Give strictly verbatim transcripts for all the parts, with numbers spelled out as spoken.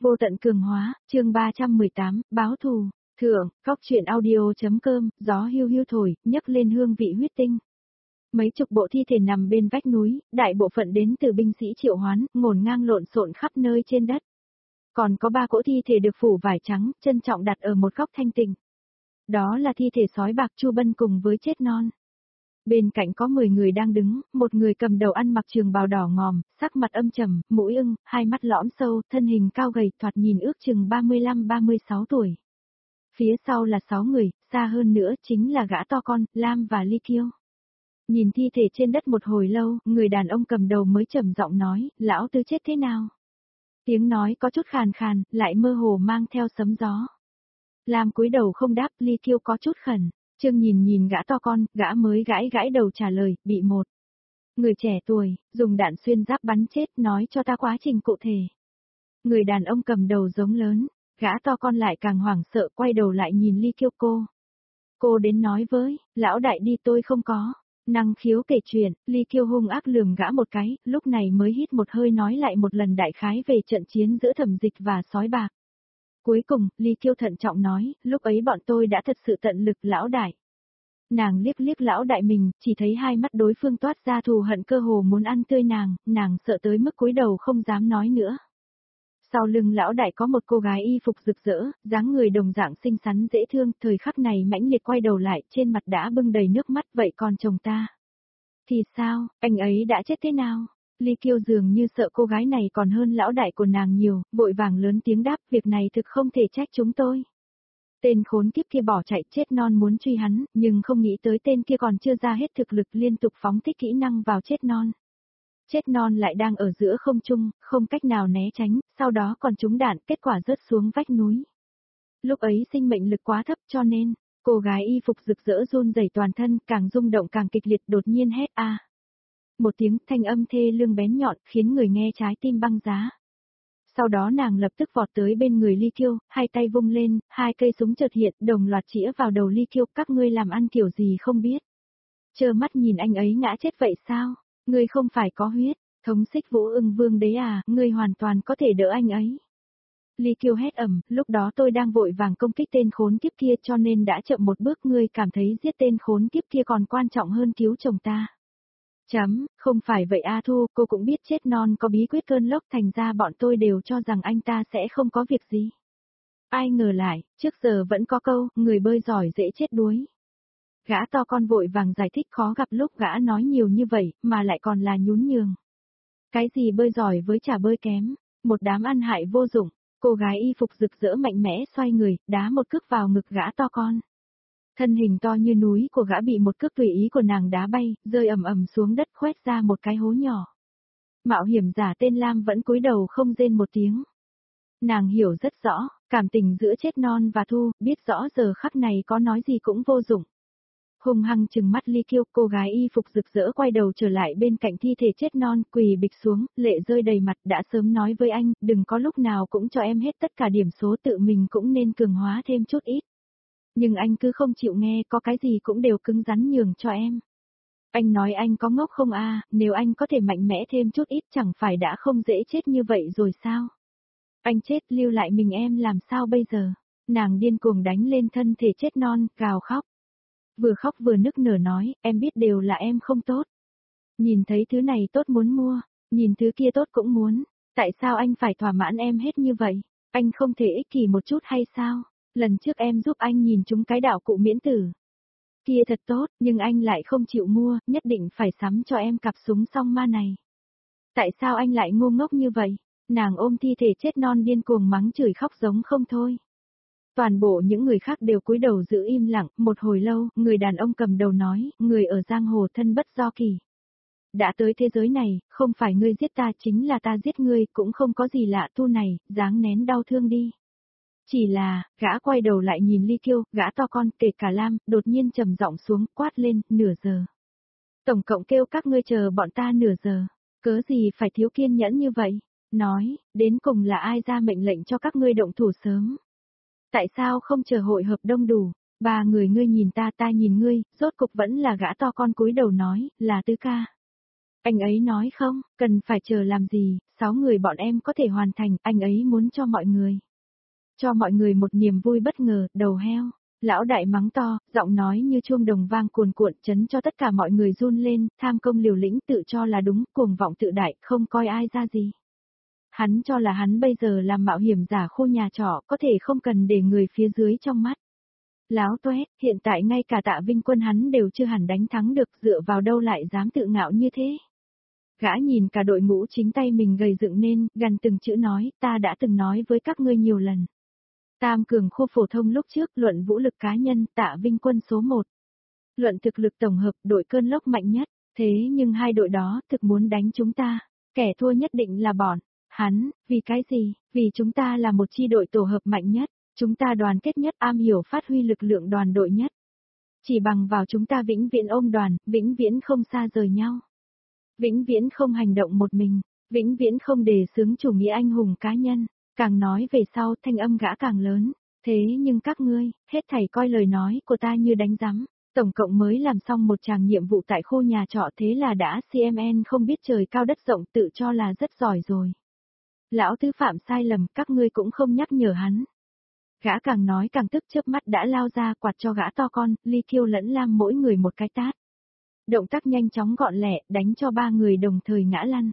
Vô tận cường hóa, chương ba trăm mười tám, báo thù, thượng, góc truyện audio.com, gió hiu hiu thổi, nhấc lên hương vị huyết tinh. Mấy chục bộ thi thể nằm bên vách núi, đại bộ phận đến từ binh sĩ triệu hoán, ngổn ngang lộn xộn khắp nơi trên đất. Còn có ba cỗ thi thể được phủ vải trắng, trân trọng đặt ở một góc thanh tịnh. Đó là thi thể sói bạc Chu Bân cùng với chết non. Bên cạnh có mười người đang đứng, một người cầm đầu ăn mặc trường bào đỏ ngòm, sắc mặt âm trầm, mũi ưng, hai mắt lõm sâu, thân hình cao gầy, thoạt nhìn ước chừng ba mươi lăm ba mươi sáu tuổi. Phía sau là sáu người, xa hơn nữa chính là gã to con, Lam và Ly Kiêu. Nhìn thi thể trên đất một hồi lâu, người đàn ông cầm đầu mới trầm giọng nói, lão tứ chết thế nào? Tiếng nói có chút khàn khàn, lại mơ hồ mang theo sấm gió. Lam cúi đầu không đáp, Ly Kiêu có chút khẩn. Trương nhìn nhìn gã to con, gã mới gãi gãi đầu trả lời, bị một người trẻ tuổi, dùng đạn xuyên giáp bắn chết, nói cho ta quá trình cụ thể. Người đàn ông cầm đầu giống lớn, gã to con lại càng hoảng sợ, quay đầu lại nhìn Ly Kiêu cô. Cô đến nói với, lão đại đi, tôi không có năng khiếu kể chuyện. Ly Kiêu hung ác lườm gã một cái, lúc này mới hít một hơi nói lại một lần đại khái về trận chiến giữa Thẩm Dịch và sói bạc. Cuối cùng, Ly Kiêu thận trọng nói, lúc ấy bọn tôi đã thật sự tận lực lão đại. Nàng liếc liếc lão đại mình, chỉ thấy hai mắt đối phương toát ra thù hận cơ hồ muốn ăn tươi nàng, nàng sợ tới mức cúi đầu không dám nói nữa. Sau lưng lão đại có một cô gái y phục rực rỡ, dáng người đồng dạng xinh xắn dễ thương, thời khắc này mãnh liệt quay đầu lại, trên mặt đã bưng đầy nước mắt, vậy còn chồng ta? Thì sao, anh ấy đã chết thế nào? Ly Kiêu dường như sợ cô gái này còn hơn lão đại của nàng nhiều, vội vàng lớn tiếng đáp, việc này thực không thể trách chúng tôi. Tên khốn kiếp kia bỏ chạy, chết non muốn truy hắn, nhưng không nghĩ tới tên kia còn chưa ra hết thực lực, liên tục phóng thích kỹ năng vào chết non. Chết non lại đang ở giữa không trung, không cách nào né tránh, sau đó còn trúng đạn, kết quả rớt xuống vách núi. Lúc ấy sinh mệnh lực quá thấp cho nên, cô gái y phục rực rỡ run rẩy toàn thân, càng rung động càng kịch liệt, đột nhiên hét a. Một tiếng thanh âm thê lương bén nhọn, khiến người nghe trái tim băng giá. Sau đó nàng lập tức vọt tới bên người Ly Kiêu, hai tay vung lên, hai cây súng chợt hiện, đồng loạt chĩa vào đầu Ly Kiêu, các ngươi làm ăn kiểu gì không biết. Trơ mắt nhìn anh ấy ngã chết vậy sao? Ngươi không phải có huyết, thống xích Vũ Ưng Vương đấy à, ngươi hoàn toàn có thể đỡ anh ấy. Ly Kiêu hét ầm, lúc đó tôi đang vội vàng công kích tên khốn kiếp kia cho nên đã chậm một bước, ngươi cảm thấy giết tên khốn kiếp kia còn quan trọng hơn cứu chồng ta. Chấm, không phải vậy A Thu, cô cũng biết chết non có bí quyết cơn lốc, thành ra bọn tôi đều cho rằng anh ta sẽ không có việc gì. Ai ngờ lại, trước giờ vẫn có câu, người bơi giỏi dễ chết đuối. Gã to con vội vàng giải thích, khó gặp lúc gã nói nhiều như vậy, mà lại còn là nhún nhường. Cái gì bơi giỏi với chả bơi kém, một đám ăn hại vô dụng. Cô gái y phục rực rỡ mạnh mẽ xoay người, đá một cước vào ngực gã to con. Thân hình to như núi của gã bị một cước tùy ý của nàng đá bay, rơi ầm ầm xuống đất, khoét ra một cái hố nhỏ. Mạo hiểm giả tên Lam vẫn cúi đầu không rên một tiếng. Nàng hiểu rất rõ, cảm tình giữa chết non và Thu, biết rõ giờ khắc này có nói gì cũng vô dụng. Hung hăng trừng mắt Ly Kiêu, cô gái y phục rực rỡ quay đầu trở lại bên cạnh thi thể chết non, quỳ bịch xuống, lệ rơi đầy mặt, đã sớm nói với anh, đừng có lúc nào cũng cho em hết tất cả điểm số, tự mình cũng nên cường hóa thêm chút ít. Nhưng anh cứ không chịu nghe, có cái gì cũng đều cứng rắn nhường cho em. Anh nói anh có ngốc không a? Nếu anh có thể mạnh mẽ thêm chút ít chẳng phải đã không dễ chết như vậy rồi sao? Anh chết lưu lại mình em làm sao bây giờ? Nàng điên cuồng đánh lên thân thể chết non, gào khóc. Vừa khóc vừa nức nở nói, em biết đều là em không tốt. Nhìn thấy thứ này tốt muốn mua, nhìn thứ kia tốt cũng muốn. Tại sao anh phải thỏa mãn em hết như vậy? Anh không thể ích kỷ một chút hay sao? Lần trước em giúp anh nhìn chúng cái đạo cụ miễn tử. Kia thật tốt, nhưng anh lại không chịu mua, nhất định phải sắm cho em cặp súng song ma này. Tại sao anh lại ngu ngốc như vậy? Nàng ôm thi thể chết non điên cuồng mắng chửi khóc giống không thôi. Toàn bộ những người khác đều cúi đầu giữ im lặng, một hồi lâu, người đàn ông cầm đầu nói, người ở giang hồ thân bất do kỳ. Đã tới thế giới này, không phải ngươi giết ta chính là ta giết ngươi, cũng không có gì lạ. Thu này, dáng nén đau thương đi. Chỉ là, gã quay đầu lại nhìn Ly Kiêu, gã to con, kể cả Lam, đột nhiên trầm giọng xuống, quát lên, nửa giờ. Tổng cộng kêu các ngươi chờ bọn ta nửa giờ, cớ gì phải thiếu kiên nhẫn như vậy? Nói, đến cùng là ai ra mệnh lệnh cho các ngươi động thủ sớm? Tại sao không chờ hội hợp đông đủ? Ba người ngươi nhìn ta ta nhìn ngươi, rốt cục vẫn là gã to con cúi đầu nói, là Tứ ca. Anh ấy nói không, cần phải chờ làm gì, sáu người bọn em có thể hoàn thành, anh ấy muốn cho mọi người. Cho mọi người một niềm vui bất ngờ, đầu heo. Lão đại mắng to, giọng nói như chuông đồng vang cuồn cuộn chấn cho tất cả mọi người run lên, tham công liều lĩnh tự cho là đúng, cuồng vọng tự đại, không coi ai ra gì. Hắn cho là hắn bây giờ làm mạo hiểm giả khu nhà trọ có thể không cần để người phía dưới trong mắt. Láo toét, hiện tại ngay cả Tạ Vinh Quân hắn đều chưa hẳn đánh thắng được, dựa vào đâu lại dám tự ngạo như thế. Gã nhìn cả đội ngũ chính tay mình gầy dựng nên, gần từng chữ nói, ta đã từng nói với các ngươi nhiều lần. Tam cường khu phổ thông lúc trước luận vũ lực cá nhân, Tạ Vinh Quân số một. Luận thực lực tổng hợp, đội cơn lốc mạnh nhất, thế nhưng hai đội đó thực muốn đánh chúng ta, kẻ thua nhất định là bọn. Hắn, vì cái gì? Vì chúng ta là một chi đội tổ hợp mạnh nhất, chúng ta đoàn kết nhất, am hiểu phát huy lực lượng đoàn đội nhất. Chỉ bằng vào chúng ta vĩnh viễn ôm đoàn, vĩnh viễn không xa rời nhau. Vĩnh viễn không hành động một mình, vĩnh viễn không đề xướng chủ nghĩa anh hùng cá nhân. Càng nói về sau thanh âm gã càng lớn, thế nhưng các ngươi, hết thảy coi lời nói của ta như đánh giám, tổng cộng mới làm xong một tràng nhiệm vụ tại khu nhà trọ thế là đã xê em en không biết trời cao đất rộng tự cho là rất giỏi rồi. Lão tứ phạm sai lầm, các ngươi cũng không nhắc nhở hắn. Gã càng nói càng tức chớp mắt đã lao ra quạt cho gã to con, Ly Kiêu lẫn Lam mỗi người một cái tát. Động tác nhanh chóng gọn lẹ, đánh cho ba người đồng thời ngã lăn.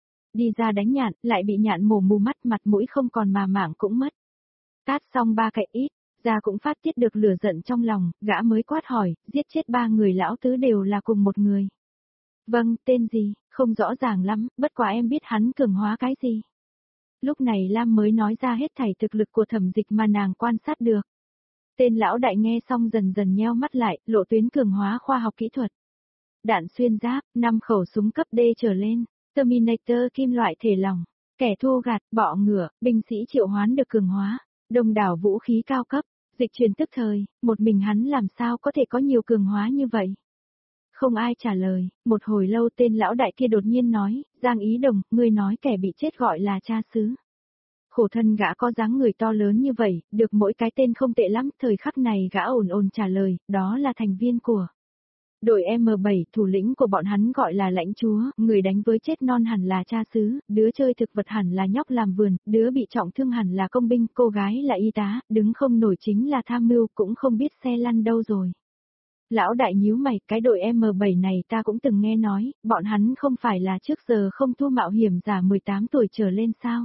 Đi ra đánh nhạn, lại bị nhạn mổ mù mắt, mặt mũi không còn mà mảng cũng mất. Tát xong ba cái ít, ra cũng phát tiết được lửa giận trong lòng, gã mới quát hỏi, giết chết ba người lão tứ đều là cùng một người. Vâng, tên gì, không rõ ràng lắm, bất quá em biết hắn cường hóa cái gì. Lúc này Lam mới nói ra hết thảy thực lực của Thẩm Dịch mà nàng quan sát được. Tên lão đại nghe xong dần dần nheo mắt lại, lộ tuyến cường hóa khoa học kỹ thuật. Đạn xuyên giáp, năm khẩu súng cấp D trở lên, Terminator kim loại thể lỏng, kẻ thua gạt, bọ ngựa, binh sĩ triệu hoán được cường hóa, đông đảo vũ khí cao cấp, dịch truyền tức thời, một mình hắn làm sao có thể có nhiều cường hóa như vậy. Không ai trả lời, một hồi lâu tên lão đại kia đột nhiên nói, Giang Ý Đồng, ngươi nói kẻ bị chết gọi là cha xứ. Khổ thân gã có dáng người to lớn như vậy, được mỗi cái tên không tệ lắm, thời khắc này gã ồn ồn trả lời, đó là thành viên của đội em bảy, thủ lĩnh của bọn hắn gọi là lãnh chúa, người đánh với chết non hẳn là cha xứ, đứa chơi thực vật hẳn là nhóc làm vườn, đứa bị trọng thương hẳn là công binh, cô gái là y tá, đứng không nổi chính là tham mưu, cũng không biết xe lăn đâu rồi. Lão đại nhíu mày, cái đội em bảy này ta cũng từng nghe nói, bọn hắn không phải là trước giờ không thua mạo hiểm giả mười tám tuổi trở lên sao?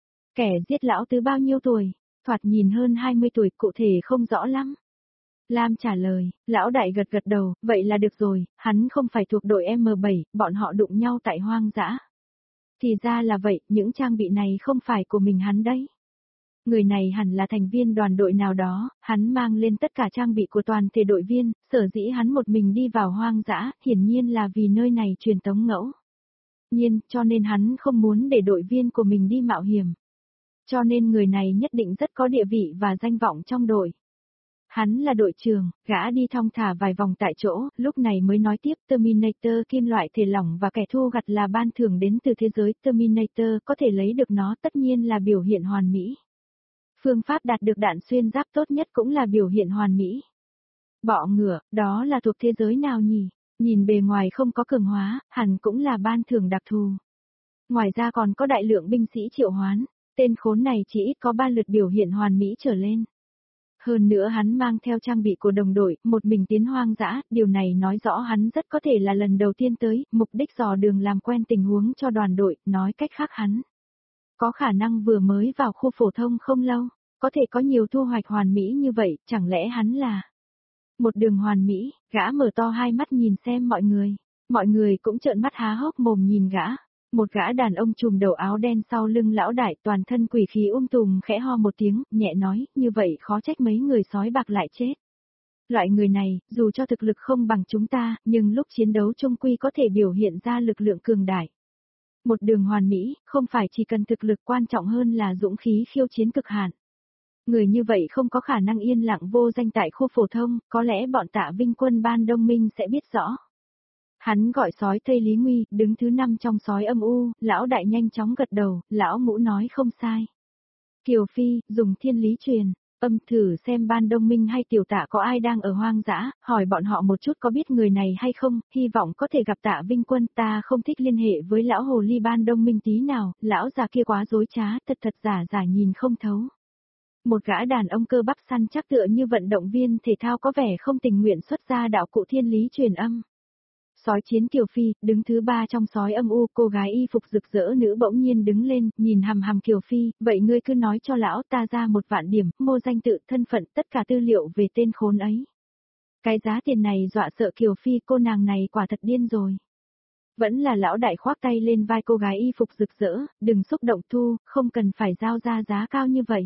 Kẻ giết lão tứ bao nhiêu tuổi? Thoạt nhìn hơn hai mươi tuổi, cụ thể không rõ lắm. Lam trả lời, lão đại gật gật đầu, vậy là được rồi, hắn không phải thuộc đội em bảy, bọn họ đụng nhau tại hoang dã. Thì ra là vậy, những trang bị này không phải của mình hắn đấy. Người này hẳn là thành viên đoàn đội nào đó, hắn mang lên tất cả trang bị của toàn thể đội viên, sở dĩ hắn một mình đi vào hoang dã, hiển nhiên là vì nơi này truyền tống ngẫu. Nhiên, cho nên hắn không muốn để đội viên của mình đi mạo hiểm. Cho nên người này nhất định rất có địa vị và danh vọng trong đội. Hắn là đội trưởng, gã đi thong thả vài vòng tại chỗ, lúc này mới nói tiếp Terminator kim loại thể lỏng và kẻ thu gặt là ban thưởng đến từ thế giới Terminator, có thể lấy được nó tất nhiên là biểu hiện hoàn mỹ. Phương pháp đạt được đạn xuyên giáp tốt nhất cũng là biểu hiện hoàn mỹ. Bọ ngựa, đó là thuộc thế giới nào nhỉ? Nhìn bề ngoài không có cường hóa, hẳn cũng là ban thưởng đặc thù. Ngoài ra còn có đại lượng binh sĩ triệu hoán, tên khốn này chỉ ít có ba lượt biểu hiện hoàn mỹ trở lên. Hơn nữa hắn mang theo trang bị của đồng đội, một mình tiến hoang dã, điều này nói rõ hắn rất có thể là lần đầu tiên tới, mục đích dò đường làm quen tình huống cho đoàn đội, nói cách khác hắn có khả năng vừa mới vào khu phổ thông không lâu, có thể có nhiều thu hoạch hoàn mỹ như vậy, chẳng lẽ hắn là một đường hoàn mỹ, gã mở to hai mắt nhìn xem mọi người, mọi người cũng trợn mắt há hốc mồm nhìn gã. Một gã đàn ông trùm đầu áo đen sau lưng lão đại toàn thân quỷ khí um tùm khẽ ho một tiếng, nhẹ nói, như vậy khó trách mấy người sói bạc lại chết. Loại người này, dù cho thực lực không bằng chúng ta, nhưng lúc chiến đấu chung quy có thể biểu hiện ra lực lượng cường đại. Một đường hoàn mỹ, không phải chỉ cần thực lực, quan trọng hơn là dũng khí khiêu chiến cực hạn. Người như vậy không có khả năng yên lặng vô danh tại khu phổ thông, có lẽ bọn Tạ Vinh Quân ban đông minh sẽ biết rõ. Hắn gọi sói Tây Lý Nguy, đứng thứ năm trong sói âm u, lão đại nhanh chóng gật đầu, lão ngũ nói không sai. Kiều Phi, dùng thiên lý truyền, Âm thử xem ban Đông Minh hay Tiểu Tạ có ai đang ở hoang dã, hỏi bọn họ một chút có biết người này hay không, hy vọng có thể gặp Tạ Vinh Quân. Ta không thích liên hệ với lão hồ ly ban Đông Minh tí nào, lão già kia quá dối trá, thật thật giả giả nhìn không thấu. Một gã đàn ông cơ bắp săn chắc tựa như vận động viên thể thao có vẻ không tình nguyện xuất ra đạo cụ thiên lý truyền âm. Sói chiến Kiều Phi, đứng thứ ba trong sói âm u, cô gái y phục rực rỡ nữ bỗng nhiên đứng lên, nhìn hằm hằm Kiều Phi, vậy ngươi cứ nói cho lão ta ra một vạn điểm, mô danh tự, thân phận, tất cả tư liệu về tên khốn ấy. Cái giá tiền này dọa sợ Kiều Phi, cô nàng này quả thật điên rồi. Vẫn là lão đại khoác tay lên vai cô gái y phục rực rỡ, đừng xúc động Thu, không cần phải giao ra giá cao như vậy.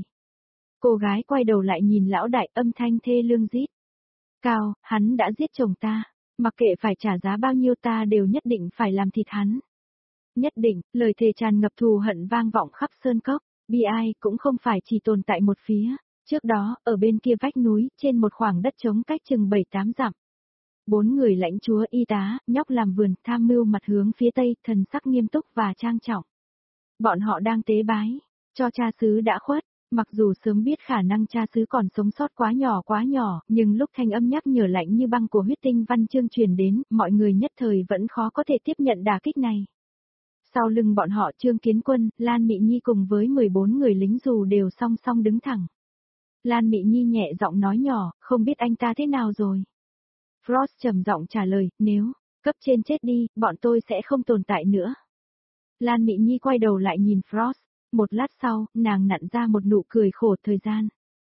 Cô gái quay đầu lại nhìn lão đại, âm thanh thê lương rít. Cao, hắn đã giết chồng ta. Mặc kệ phải trả giá bao nhiêu ta đều nhất định phải làm thịt hắn. Nhất định, lời thề tràn ngập thù hận vang vọng khắp sơn cốc, bi ai cũng không phải chỉ tồn tại một phía. Trước đó, ở bên kia vách núi, trên một khoảng đất trống cách chừng bảy tám dặm. Bốn người lãnh chúa y tá, nhóc làm vườn, tham mưu mặt hướng phía tây, thần sắc nghiêm túc và trang trọng. Bọn họ đang tế bái, cho cha xứ đã khuất. Mặc dù sớm biết khả năng cha xứ còn sống sót quá nhỏ quá nhỏ, nhưng lúc thanh âm nhắc nhở lạnh như băng của huyết tinh văn chương truyền đến, mọi người nhất thời vẫn khó có thể tiếp nhận đả kích này. Sau lưng bọn họ Trương Kiến Quân, Lan Mị Nhi cùng với mười bốn người lính dù đều song song đứng thẳng. Lan Mị Nhi nhẹ giọng nói nhỏ, không biết anh ta thế nào rồi. Frost trầm giọng trả lời, nếu, cấp trên chết đi, bọn tôi sẽ không tồn tại nữa. Lan Mị Nhi quay đầu lại nhìn Frost. Một lát sau, nàng nặn ra một nụ cười khổ thời gian.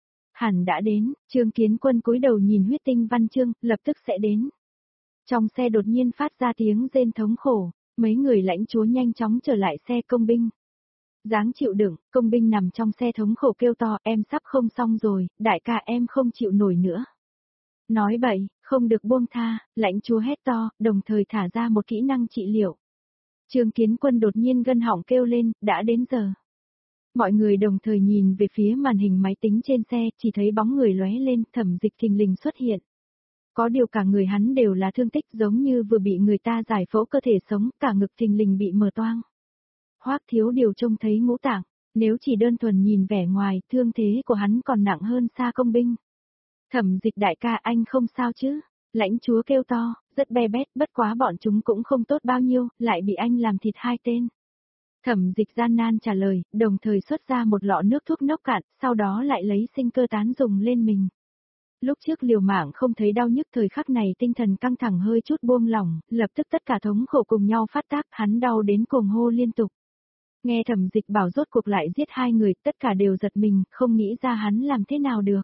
Hẳn đã đến, Trương Kiến Quân cúi đầu nhìn huyết tinh văn chương, lập tức sẽ đến. Trong xe đột nhiên phát ra tiếng rên thống khổ, mấy người lãnh chúa nhanh chóng trở lại xe công binh. Dáng chịu đựng, công binh nằm trong xe thống khổ kêu to, em sắp không xong rồi, đại ca em không chịu nổi nữa. Nói bậy, không được buông tha, lãnh chúa hét to, đồng thời thả ra một kỹ năng trị liệu. Trương Kiến Quân đột nhiên gân họng kêu lên, đã đến giờ. Mọi người đồng thời nhìn về phía màn hình máy tính trên xe, chỉ thấy bóng người lóe lên, Thẩm Dịch thình lình xuất hiện. Có điều cả người hắn đều là thương tích giống như vừa bị người ta giải phẫu cơ thể sống, cả ngực thình lình bị mở toang. Hoắc Thiếu Điều trông thấy ngũ tạng, nếu chỉ đơn thuần nhìn vẻ ngoài, thương thế của hắn còn nặng hơn xa công binh. Thẩm Dịch đại ca anh không sao chứ? Lãnh chúa kêu to, rất be bét, bất quá bọn chúng cũng không tốt bao nhiêu, lại bị anh làm thịt hai tên. Thẩm Dịch gian nan trả lời, đồng thời xuất ra một lọ nước thuốc nốc cạn, sau đó lại lấy sinh cơ tán dùng lên mình. Lúc trước liều mạng không thấy đau nhức, thời khắc này tinh thần căng thẳng hơi chút buông lỏng, lập tức tất cả thống khổ cùng nhau phát tác, hắn đau đến cuồng hô liên tục. Nghe Thẩm Dịch bảo rốt cuộc lại giết hai người, tất cả đều giật mình, không nghĩ ra hắn làm thế nào được.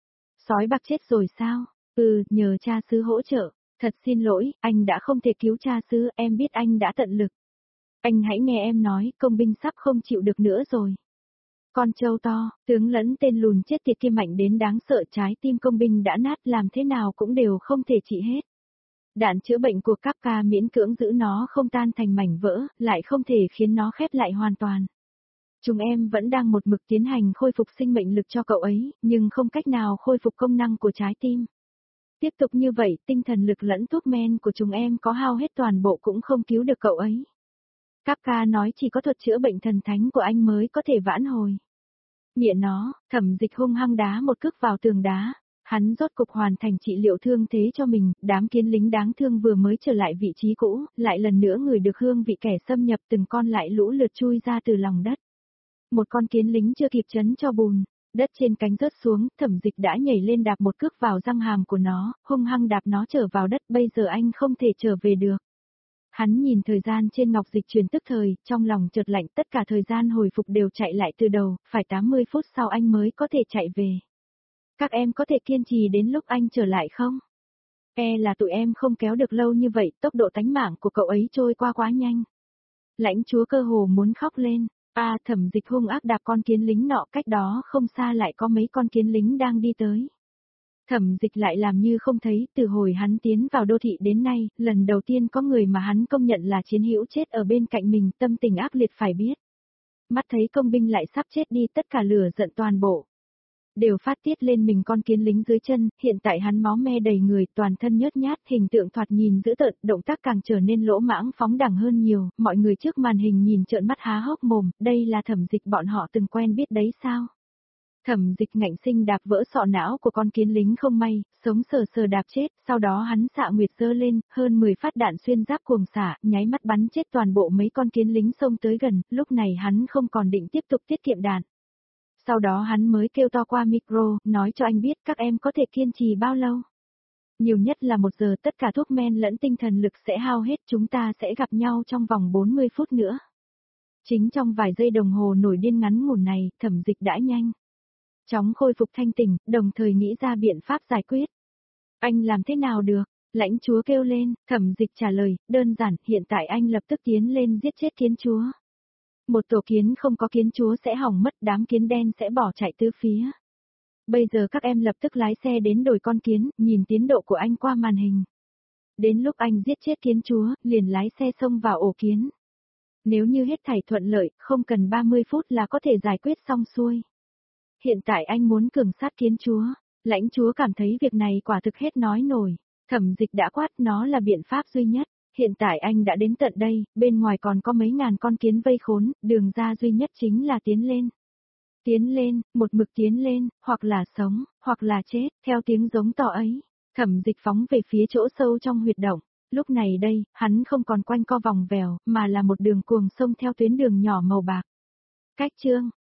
Sói bạc chết rồi sao? Ừ, nhờ cha xứ hỗ trợ. Thật xin lỗi, anh đã không thể cứu cha xứ, em biết anh đã tận lực. Anh hãy nghe em nói, công binh sắp không chịu được nữa rồi. Con trâu to, tướng lẫn tên lùn chết tiệt kia mạnh đến đáng sợ, trái tim công binh đã nát, làm thế nào cũng đều không thể trị hết. Đạn chữa bệnh của các ca miễn cưỡng giữ nó không tan thành mảnh vỡ, lại không thể khiến nó khép lại hoàn toàn. Chúng em vẫn đang một mực tiến hành khôi phục sinh mệnh lực cho cậu ấy, nhưng không cách nào khôi phục công năng của trái tim. Tiếp tục như vậy, tinh thần lực lẫn thuốc men của chúng em có hao hết toàn bộ cũng không cứu được cậu ấy. Các ca nói chỉ có thuật chữa bệnh thần thánh của anh mới có thể vãn hồi. Mẹ nó, Thẩm Dịch hung hăng đá một cước vào tường đá. Hắn rốt cục hoàn thành trị liệu thương thế cho mình, đám kiến lính đáng thương vừa mới trở lại vị trí cũ, lại lần nữa người được hương vị kẻ xâm nhập, từng con lại lũ lượt chui ra từ lòng đất. Một con kiến lính chưa kịp chấn cho bùn, đất trên cánh rớt xuống, Thẩm Dịch đã nhảy lên đạp một cước vào răng hàm của nó, hung hăng đạp nó trở vào đất, bây giờ anh không thể trở về được. Hắn nhìn thời gian trên ngọc dịch truyền tức thời, trong lòng chợt lạnh, tất cả thời gian hồi phục đều chạy lại từ đầu, phải tám mươi phút sau anh mới có thể chạy về. Các em có thể kiên trì đến lúc anh trở lại không? E là tụi em không kéo được lâu như vậy, tốc độ tánh mạng của cậu ấy trôi qua quá nhanh. Lãnh chúa cơ hồ muốn khóc lên, a à, Thẩm Dịch hung ác đạp con kiến lính nọ, cách đó không xa lại có mấy con kiến lính đang đi tới. Thẩm Dịch lại làm như không thấy, từ hồi hắn tiến vào đô thị đến nay, lần đầu tiên có người mà hắn công nhận là chiến hữu chết ở bên cạnh mình, tâm tình ác liệt phải biết. Mắt thấy công binh lại sắp chết đi, tất cả lửa giận toàn bộ đều phát tiết lên mình con kiến lính dưới chân, hiện tại hắn máu me đầy người, toàn thân nhớt nhát, hình tượng thoạt nhìn dữ tợn, động tác càng trở nên lỗ mãng phóng đẳng hơn nhiều, mọi người trước màn hình nhìn trợn mắt há hốc mồm, đây là Thẩm Dịch bọn họ từng quen biết đấy sao? Thẩm Dịch ngạnh sinh đạp vỡ sọ não của con kiến lính không may, sống sờ sờ đạp chết, sau đó hắn xạ nguyệt giơ lên, hơn mười phát đạn xuyên giáp cuồng xạ, nháy mắt bắn chết toàn bộ mấy con kiến lính xông tới gần, lúc này hắn không còn định tiếp tục tiết kiệm đạn. Sau đó hắn mới kêu to qua micro, nói cho anh biết các em có thể kiên trì bao lâu. Nhiều nhất là một giờ, tất cả thuốc men lẫn tinh thần lực sẽ hao hết, chúng ta sẽ gặp nhau trong vòng bốn mươi phút nữa. Chính trong vài giây đồng hồ nổi điên ngắn ngủn này, Thẩm Dịch đã nhanh chóng khôi phục thanh tỉnh, đồng thời nghĩ ra biện pháp giải quyết. Anh làm thế nào được? Lãnh chúa kêu lên, Thẩm Dịch trả lời, đơn giản, hiện tại anh lập tức tiến lên giết chết kiến chúa. Một tổ kiến không có kiến chúa sẽ hỏng mất, đám kiến đen sẽ bỏ chạy tứ phía. Bây giờ các em lập tức lái xe đến đồi con kiến, nhìn tiến độ của anh qua màn hình. Đến lúc anh giết chết kiến chúa, liền lái xe xông vào ổ kiến. Nếu như hết thảy thuận lợi, không cần ba mươi phút là có thể giải quyết xong xuôi. Hiện tại anh muốn cường sát kiến chúa. Lãnh chúa cảm thấy việc này quả thực hết nói nổi. Thẩm Dịch đã quát, nó là biện pháp duy nhất. Hiện tại anh đã đến tận đây, bên ngoài còn có mấy ngàn con kiến vây khốn, đường ra duy nhất chính là tiến lên. Tiến lên, một mực tiến lên, hoặc là sống, hoặc là chết, theo tiếng giống to ấy. Thẩm Dịch phóng về phía chỗ sâu trong huyệt động. Lúc này đây, hắn không còn quanh co vòng vèo, mà là một đường cuồng sông theo tuyến đường nhỏ màu bạc. Cách chương